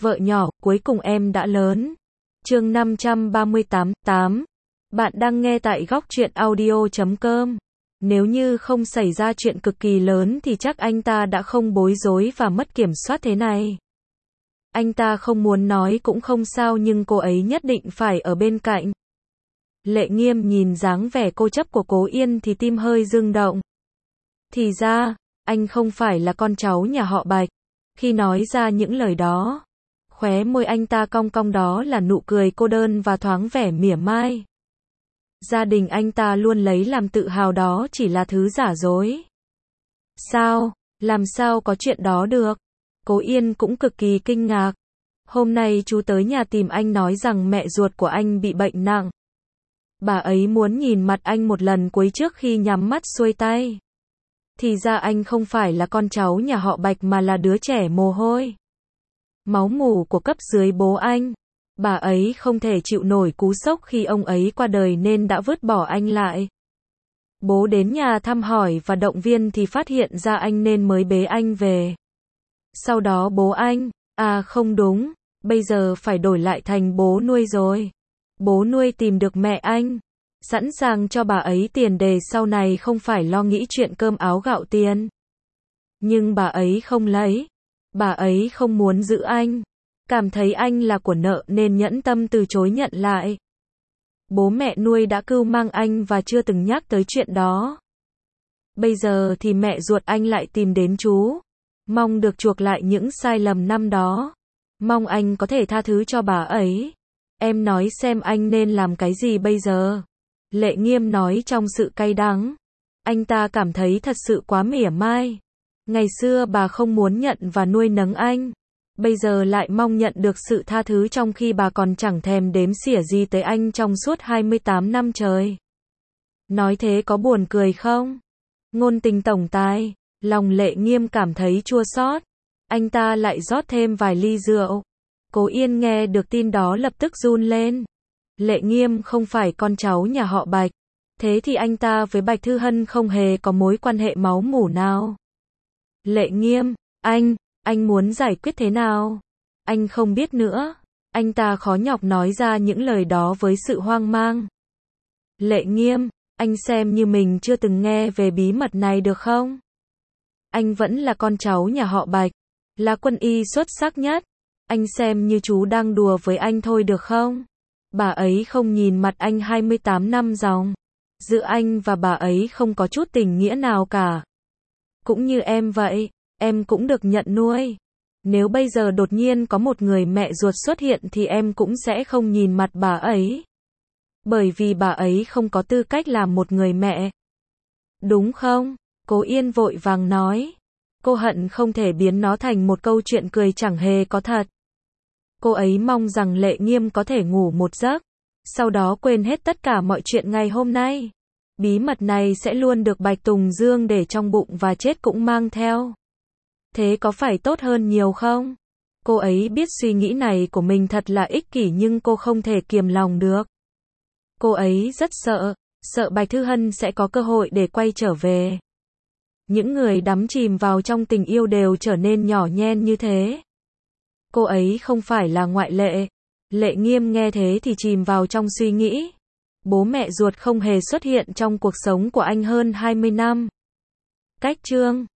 Vợ nhỏ, cuối cùng em đã lớn. Chương 538. Bạn đang nghe tại góc truyện audio.com. Nếu như không xảy ra chuyện cực kỳ lớn thì chắc anh ta đã không bối rối và mất kiểm soát thế này. Anh ta không muốn nói cũng không sao, nhưng cô ấy nhất định phải ở bên cạnh. Lệ Nghiêm nhìn dáng vẻ cô chấp của Cố Yên thì tim hơi rung động. Thì ra, anh không phải là con cháu nhà họ Bạch. Khi nói ra những lời đó, khóe môi anh ta cong cong, đó là nụ cười cô đơn và thoáng vẻ mỉa mai. Gia đình anh ta luôn lấy làm tự hào, đó chỉ là thứ giả dối. Sao? Làm sao có chuyện đó được? Cố Yên cũng cực kỳ kinh ngạc. Hôm nay chú tới nhà tìm anh nói rằng mẹ ruột của anh bị bệnh nặng. Bà ấy muốn nhìn mặt anh một lần cuối trước khi nhắm mắt xuôi tay. Thì ra anh không phải là con cháu nhà họ Bạch mà là đứa trẻ mồ hôi. Máu mủ của cấp dưới bố anh. Bà ấy không thể chịu nổi cú sốc khi ông ấy qua đời nên đã vứt bỏ anh lại. Bố đến nhà thăm hỏi và động viên thì phát hiện ra anh nên mới bế anh về. Sau đó bố anh, không đúng, bây giờ phải đổi lại thành bố nuôi rồi. Bố nuôi tìm được mẹ anh, sẵn sàng cho bà ấy tiền để sau này không phải lo nghĩ chuyện cơm áo gạo tiền. Nhưng bà ấy không lấy. Bà ấy không muốn giữ anh. Cảm thấy anh là của nợ nên nhẫn tâm từ chối nhận lại. Bố mẹ nuôi đã cưu mang anh và chưa từng nhắc tới chuyện đó. Bây giờ thì mẹ ruột anh lại tìm đến chú. Mong được chuộc lại những sai lầm năm đó. Mong anh có thể tha thứ cho bà ấy. Em nói xem anh nên làm cái gì bây giờ? Lệ Nghiêm nói trong sự cay đắng. Anh ta cảm thấy thật sự quá mỉa mai. Ngày xưa bà không muốn nhận và nuôi nấng anh. Bây giờ lại mong nhận được sự tha thứ trong khi bà còn chẳng thèm đếm xỉa gì tới anh trong suốt 28 năm trời. Nói thế có buồn cười không? Ngôn tình tổng tài, lòng Lệ Nghiêm cảm thấy chua xót. Anh ta lại rót thêm vài ly rượu. Cố Yên nghe được tin đó lập tức run lên. Lệ Nghiêm không phải con cháu nhà họ Bạch. Thế thì anh ta với Bạch Thư Hân không hề có mối quan hệ máu mủ nào. Lệ Nghiêm, anh muốn giải quyết thế nào? Anh không biết nữa. Anh ta khó nhọc nói ra những lời đó với sự hoang mang. Lệ Nghiêm, anh xem như mình chưa từng nghe về bí mật này được không? Anh vẫn là con cháu nhà họ Bạch, là quân y xuất sắc nhất. Anh xem như chú đang đùa với anh thôi được không? Bà ấy không nhìn mặt anh 28 năm dòng. Giữa anh và bà ấy không có chút tình nghĩa nào cả. Cũng như em vậy, em cũng được nhận nuôi. Nếu bây giờ đột nhiên có một người mẹ ruột xuất hiện thì em cũng sẽ không nhìn mặt bà ấy. Bởi vì bà ấy không có tư cách làm một người mẹ. Đúng không? Cố Yên vội vàng nói. Cô hận không thể biến nó thành một câu chuyện cười chẳng hề có thật. Cô ấy mong rằng Lệ Nghiêm có thể ngủ một giấc. Sau đó quên hết tất cả mọi chuyện ngày hôm nay. Bí mật này sẽ luôn được Bạch Tùng Dương để trong bụng và chết cũng mang theo. Thế có phải tốt hơn nhiều không? Cô ấy biết suy nghĩ này của mình thật là ích kỷ nhưng cô không thể kiềm lòng được. Cô ấy rất sợ Bạch Thư Hân sẽ có cơ hội để quay trở về. Những người đắm chìm vào trong tình yêu đều trở nên nhỏ nhen như thế. Cô ấy không phải là ngoại lệ. Lệ Nghiêm nghe thế thì chìm vào trong suy nghĩ. Bố mẹ ruột không hề xuất hiện trong cuộc sống của anh hơn 20 năm. Cách chương